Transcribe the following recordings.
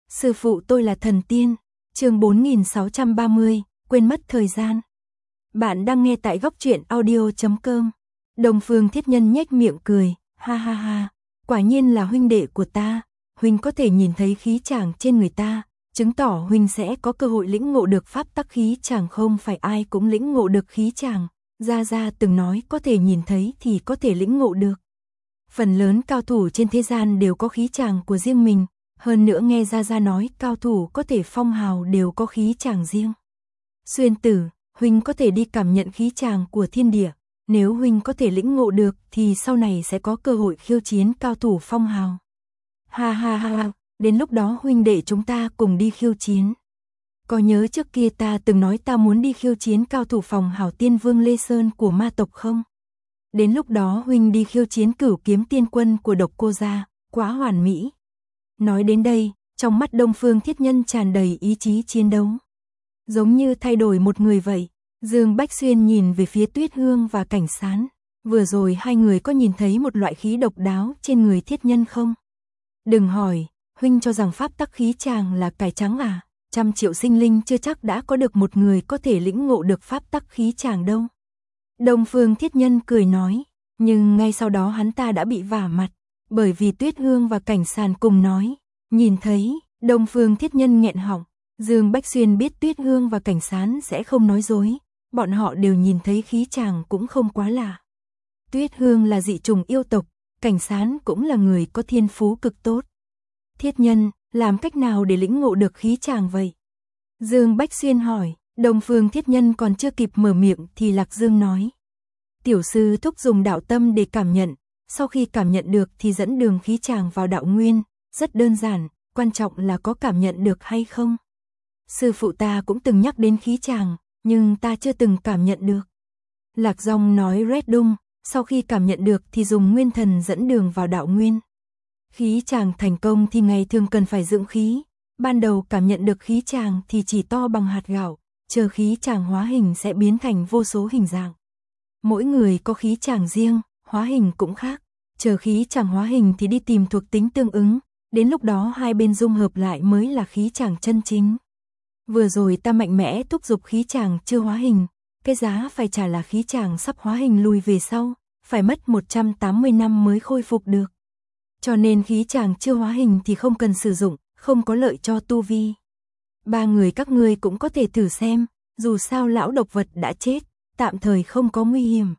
Sư phụ tôi là thần tiên. Chương 4630, quên mất thời gian. Bạn đang nghe tại góc truyện audio.com. Đông Phương Thiết Nhân nhếch miệng cười, ha ha ha, quả nhiên là huynh đệ của ta, huynh có thể nhìn thấy khí chàng trên người ta, chứng tỏ huynh sẽ có cơ hội lĩnh ngộ được pháp tắc khí chàng, không phải ai cũng lĩnh ngộ được khí chàng. Gia Gia từng nói có thể nhìn thấy thì có thể lĩnh ngộ được. Phần lớn cao thủ trên thế gian đều có khí chàng của riêng mình, hơn nữa nghe Gia Gia nói cao thủ có thể phong hào đều có khí chàng riêng. Xuyên Tử, huynh có thể đi cảm nhận khí chàng của thiên địa, nếu huynh có thể lĩnh ngộ được thì sau này sẽ có cơ hội khiêu chiến cao thủ phong hào. Ha ha ha, đến lúc đó huynh đệ chúng ta cùng đi khiêu chiến. Có nhớ trước kia ta từng nói ta muốn đi khiêu chiến cao thủ phong hào Tiên Vương Lê Sơn của ma tộc không? Đến lúc đó huynh đi khiêu chiến Cửu Kiếm Tiên Quân của Độc Cô gia, quá hoàn mỹ. Nói đến đây, trong mắt Đông Phương Thiết Nhân tràn đầy ý chí chiến đấu. Giống như thay đổi một người vậy. Dương Bách Xuyên nhìn về phía Tuyết Hương và Cảnh Sán. Vừa rồi hai người có nhìn thấy một loại khí độc đáo trên người Thiết Nhân không? Đừng hỏi, huynh cho rằng pháp tắc khí chàng là cải trắng à? 100 triệu sinh linh chưa chắc đã có được một người có thể lĩnh ngộ được pháp tắc khí chàng đâu. Đông Phương Thiết Nhân cười nói, nhưng ngay sau đó hắn ta đã bị vả mặt, bởi vì Tuyết Hương và Cảnh Sán cùng nói, nhìn thấy. Đông Phương Thiết Nhân nghẹn họng. Dương Bách Xuyên biết Tuyết Hương và Cảnh Sán sẽ không nói dối, bọn họ đều nhìn thấy khí chàng cũng không quá lạ. Tuyết Hương là dị trùng yêu tộc, Cảnh Sán cũng là người có thiên phú cực tốt. Thiết Nhân, làm cách nào để lĩnh ngộ được khí chàng vậy? Dương Bách Xuyên hỏi. Đông Phương Thiết Nhân còn chưa kịp mở miệng thì Lạc Dương nói. Tiểu sư thúc dùng đạo tâm để cảm nhận, sau khi cảm nhận được thì dẫn đường khí chàng vào đạo nguyên, rất đơn giản, quan trọng là có cảm nhận được hay không. Sư phụ ta cũng từng nhắc đến khí chàng, nhưng ta chưa từng cảm nhận được. Lạc Dòng nói rét đung, sau khi cảm nhận được thì dùng nguyên thần dẫn đường vào đạo nguyên. Khí chàng thành công thì ngày thường cần phải dưỡng khí, ban đầu cảm nhận được khí chàng thì chỉ to bằng hạt gạo, chờ khí chàng hóa hình sẽ biến thành vô số hình dạng. Mỗi người có khí chàng riêng, hóa hình cũng khác, chờ khí chàng hóa hình thì đi tìm thuộc tính tương ứng, đến lúc đó hai bên dung hợp lại mới là khí chàng chân chính. Vừa rồi ta mạnh mẽ thúc giục khí chàng chưa hóa hình, cái giá phải trả là khí chàng sắp hóa hình lùi về sau, phải mất 180 năm mới khôi phục được. Cho nên khí chàng chưa hóa hình thì không cần sử dụng, không có lợi cho tu vi. Ba người các ngươi cũng có thể thử xem, dù sao lão độc vật đã chết, tạm thời không có nguy hiểm.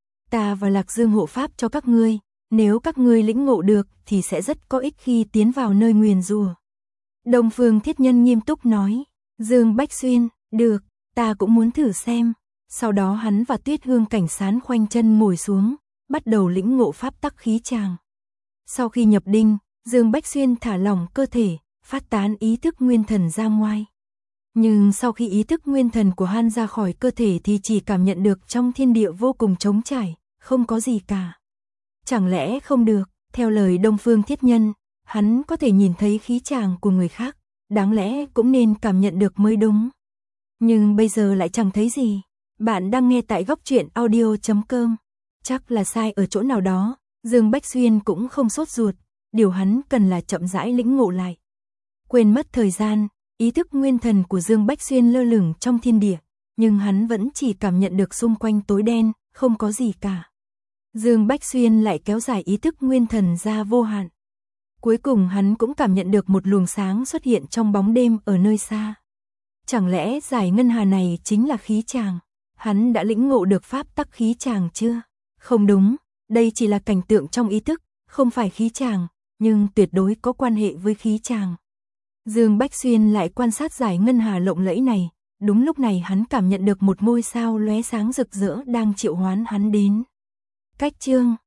Ta và Lạc Dương hộ pháp cho các ngươi, nếu các ngươi lĩnh ngộ được thì sẽ rất có ích khi tiến vào nơi nguyền rủa. Đông Phương Thiết Nhân nghiêm túc nói. Dương Bách Xuyên, được, ta cũng muốn thử xem. Sau đó hắn và Tuyết Hương Cảnh Sán khoanh chân ngồi xuống, bắt đầu lĩnh ngộ pháp tắc khí chàng. Sau khi nhập đinh, Dương Bách Xuyên thả lỏng cơ thể, phát tán ý thức nguyên thần ra ngoài. Nhưng sau khi ý thức nguyên thần của hắn ra khỏi cơ thể thì chỉ cảm nhận được trong thiên địa vô cùng trống trải, không có gì cả. Chẳng lẽ không được, theo lời Đông Phương Thiết Nhân, hắn có thể nhìn thấy khí chàng của người khác, đáng lẽ cũng nên cảm nhận được mới đúng. Nhưng bây giờ lại chẳng thấy gì. Bạn đang nghe tại góc truyện audio.com. Chắc là sai ở chỗ nào đó, Dương Bách Xuyên cũng không sốt ruột, điều hắn cần là chậm rãi lĩnh ngộ lại. Quên mất thời gian, ý thức nguyên thần của Dương Bách Xuyên lơ lửng trong thiên địa, nhưng hắn vẫn chỉ cảm nhận được xung quanh tối đen, không có gì cả. Dương Bách Xuyên lại kéo dài ý thức nguyên thần ra vô hạn. Cuối cùng hắn cũng cảm nhận được một luồng sáng xuất hiện trong bóng đêm ở nơi xa. Chẳng lẽ giải ngân hà này chính là khí chàng? Hắn đã lĩnh ngộ được pháp tắc khí chàng chưa? Không đúng, đây chỉ là cảnh tượng trong ý thức, không phải khí chàng, nhưng tuyệt đối có quan hệ với khí chàng. Dương Bách Xuyên lại quan sát giải ngân hà lộng lẫy này, đúng lúc này hắn cảm nhận được một ngôi sao lóe sáng rực rỡ đang triệu hoán hắn đến. Cách chương